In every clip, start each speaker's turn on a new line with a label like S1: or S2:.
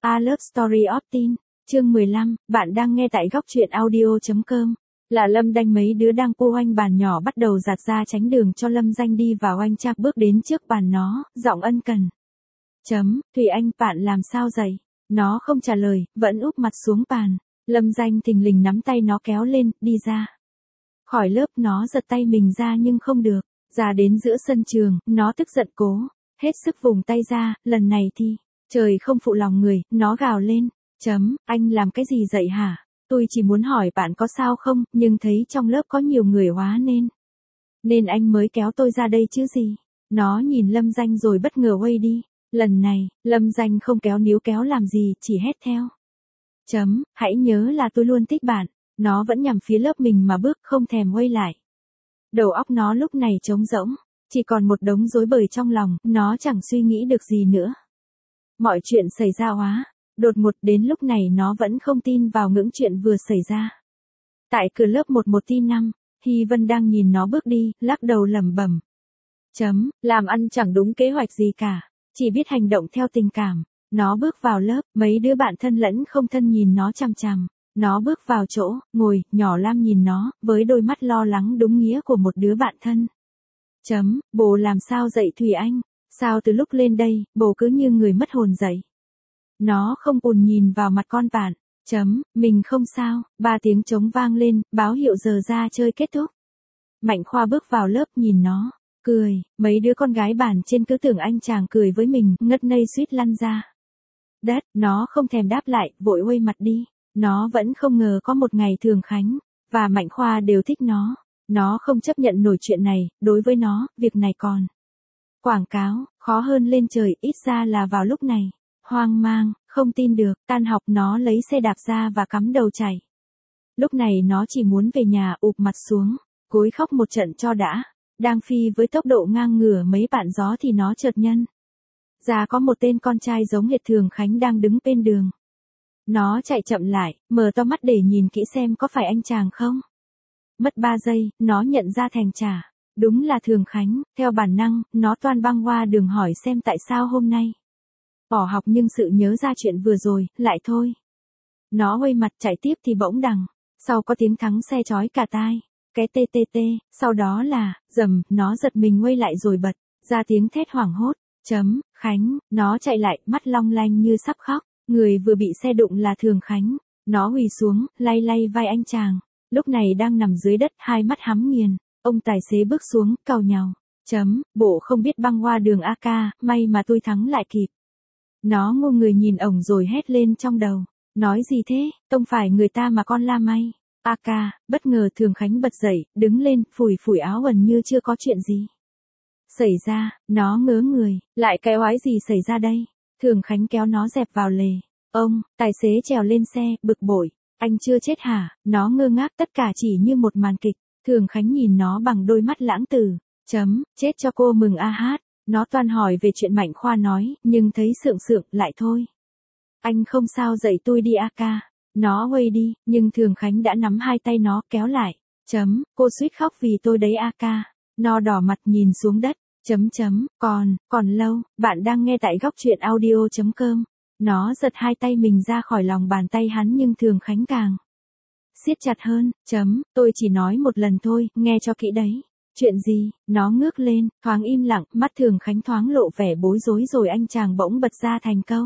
S1: A Love Story of Teen, chương 15, bạn đang nghe tại góc truyện audio.com. Là Lâm Đanh, mấy đứa đang pu oanh bàn nhỏ bắt đầu dạt ra tránh đường cho Lâm Danh đi vào. Anh Trác bước đến trước bàn nó, giọng ân cần. Thùy Anh, bạn làm sao vậy? Nó không trả lời, vẫn úp mặt xuống bàn. Lâm Danh thình lình nắm tay nó kéo lên, đi ra. Khỏi lớp nó giật tay mình ra nhưng không được. Ra đến giữa sân trường, nó tức giận cố hết sức vùng tay ra, lần này thì trời không phụ lòng người, nó gào lên. Anh làm cái gì vậy hả? Tôi chỉ muốn hỏi bạn có sao không, nhưng thấy trong lớp có nhiều người quá nên anh mới kéo tôi ra đây chứ gì. Nó nhìn Lâm Danh rồi bất ngờ quay đi. Lần này, Lâm Danh không kéo níu kéo làm gì, chỉ hét theo. Hãy nhớ là tôi luôn thích bạn. Nó vẫn nhằm phía lớp mình mà bước, không thèm quay lại. Đầu óc nó lúc này trống rỗng, chỉ còn một đống rối bời trong lòng, nó chẳng suy nghĩ được gì nữa. Mọi chuyện xảy ra đột ngột, đến lúc này nó vẫn không tin vào những chuyện vừa xảy ra. Tại cửa lớp 11T5, Hy Vân đang nhìn nó bước đi, lắc đầu lẩm bẩm. Làm ăn chẳng đúng kế hoạch gì cả, chỉ biết hành động theo tình cảm. Nó bước vào lớp, mấy đứa bạn thân lẫn không thân nhìn nó chằm chằm. Nó bước vào chỗ ngồi, nhỏ Lam nhìn nó, với đôi mắt lo lắng đúng nghĩa của một đứa bạn thân. Bồ làm sao dậy Thùy Anh? Sao từ lúc lên đây, bồ cứ như người mất hồn dậy? Nó không ùn nhìn vào mặt con bạn. Mình không sao. 3 tiếng trống vang lên, báo hiệu giờ ra chơi kết thúc. Mạnh Khoa bước vào lớp nhìn nó, cười. Mấy đứa con gái bàn trên cứ tưởng anh chàng cười với mình, ngất ngây suýt lăn ra đất. Nó không thèm đáp lại, vội quay mặt đi. Nó vẫn không ngờ có một ngày Thường Khánh và Mạnh Khoa đều thích nó. Nó không chấp nhận nổi chuyện này, đối với nó, việc này còn quảng cáo, khó hơn lên trời, ít ra là vào lúc này. Hoang mang, không tin được, tan học nó lấy xe đạp ra và cắm đầu chạy. Lúc này nó chỉ muốn về nhà ụp mặt xuống, cối khóc một trận cho đã. Đang phi với tốc độ ngang ngửa mấy bạn gió thì nó chợt nhận ra có một tên con trai giống hệt Thường Khánh đang đứng bên đường. Nó chạy chậm lại, mở to mắt để nhìn kỹ xem có phải anh chàng không. Mất 3 giây, nó nhận ra thèm trả. Đúng là Thường Khánh. Theo bản năng, nó toan băng qua đường hỏi xem tại sao hôm nay bỏ học, nhưng sự nhớ ra chuyện vừa rồi, lại thôi. Nó quay mặt chạy tiếp thì bỗng đằng sau có tiếng thắng xe chói cả tai. Cái TTT, sau đó là rầm, nó giật mình quay lại rồi bật ra tiếng thét hoảng hốt. Khánh, nó chạy lại, mắt long lanh như sắp khóc. Người vừa bị xe đụng là Thường Khánh. Nó quỳ xuống, lay lay vai anh chàng. Lúc này đang nằm dưới đất, hai mắt hắm nghiền. Ông tài xế bước xuống, càu nhàu. Bộ không biết băng qua đường AK, may mà tôi thắng lại kịp. Nó ngô người nhìn ổng rồi hét lên trong đầu. Nói gì thế, tông phải người ta mà con la may. AK, bất ngờ Thường Khánh bật dậy, đứng lên, phủi phủi áo gần như chưa có chuyện gì xảy ra. Nó ngớ người, lại cái oái gì xảy ra đây? Thường Khánh kéo nó dẹp vào lề. Ông, tài xế trèo lên xe, bực bội. Anh chưa chết hả? Nó ngơ ngác, tất cả chỉ như một màn kịch. Thường Khánh nhìn nó bằng đôi mắt lãng tử. Chết cho cô mừng a hát. Nó toan hỏi về chuyện Mạnh Khoa nói, nhưng thấy sượng lại thôi. Anh không sao, dậy tôi đi AK. Nó quay đi, nhưng Thường Khánh đã nắm hai tay nó kéo lại. Cô suýt khóc vì tôi đấy AK. Nó đỏ mặt nhìn xuống đất. Còn lâu, bạn đang nghe tại góc truyện audio.com. Nó giật hai tay mình ra khỏi lòng bàn tay hắn, nhưng Thường Khánh càng siết chặt hơn. Tôi chỉ nói một lần thôi, nghe cho kỹ đấy. Chuyện gì? Nó ngước lên, thoáng im lặng, mắt Thường Khánh thoáng lộ vẻ bối rối rồi anh chàng bỗng bật ra thành câu.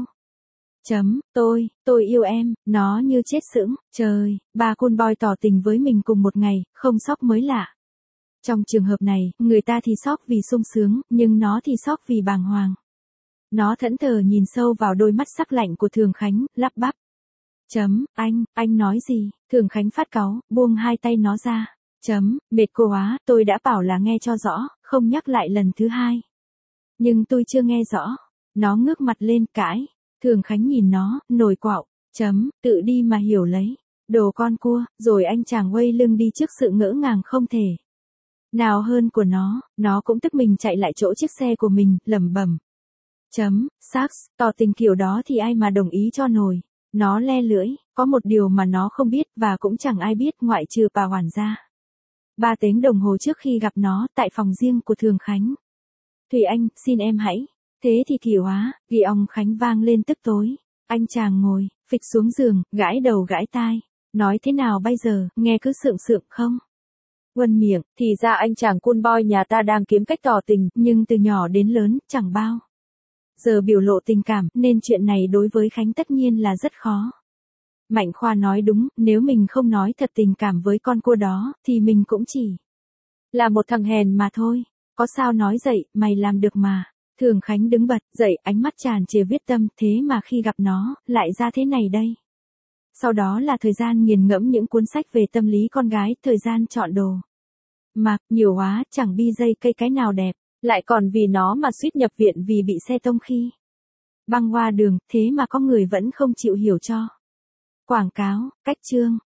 S1: Tôi yêu em. Nó như chết sững. Trời, 3 cool boy tỏ tình với mình cùng một ngày, không sốc mới lạ. Trong trường hợp này, người ta thì sốc vì sung sướng, nhưng nó thì sốc vì bàng hoàng. Nó thẫn thờ nhìn sâu vào đôi mắt sắc lạnh của Thường Khánh, lắp bắp. Anh nói gì? Thường Khánh phát cáu, buông hai tay nó ra. Mệt cô quá, tôi đã bảo là nghe cho rõ, không nhắc lại lần thứ hai. Nhưng tôi chưa nghe rõ. Nó ngước mặt lên, cãi. Thường Khánh nhìn nó, nổi quạo. Tự đi mà hiểu lấy. Đồ con cua, rồi anh chàng quay lưng đi trước sự ngỡ ngàng không thể nào hơn của nó cũng tức mình chạy lại chỗ chiếc xe của mình, lẩm bẩm. Sax, tỏ tình kiểu đó thì ai mà đồng ý cho nổi. Nó le lưỡi, có một điều mà nó không biết và cũng chẳng ai biết ngoại trừ bà Hoàn ra. 3 tiếng đồng hồ trước khi gặp nó, tại phòng riêng của Thường Khánh. Thùy Anh, xin em hãy. Thế thì kỳ quá, ghi ông Khánh vang lên tức tối. Anh chàng ngồi, phịch xuống giường, gãi đầu gãi tai. Nói thế nào bây giờ, nghe cứ sượng sượng không? Uân miệng, thì ra anh chàng cool boy nhà ta đang kiếm cách tỏ tình, nhưng từ nhỏ đến lớn, chẳng bao giờ biểu lộ tình cảm, nên chuyện này đối với Khánh tất nhiên là rất khó. Mạnh Khoa nói đúng, nếu mình không nói thật tình cảm với con cua đó, thì mình cũng chỉ là một thằng hèn mà thôi. Có sao nói dậy, mày làm được mà. Thường Khánh đứng bật, dậy, ánh mắt tràn trề viết tâm, thế mà khi gặp nó, lại ra thế này đây. Sau đó là thời gian nghiền ngẫm những cuốn sách về tâm lý con gái, thời gian chọn đồ mặc, nhiều quá, chẳng bi dây cây cái nào đẹp, lại còn vì nó mà suýt nhập viện vì bị xe tông khi băng qua đường, thế mà có người vẫn không chịu hiểu cho. Quảng cáo, cách chương.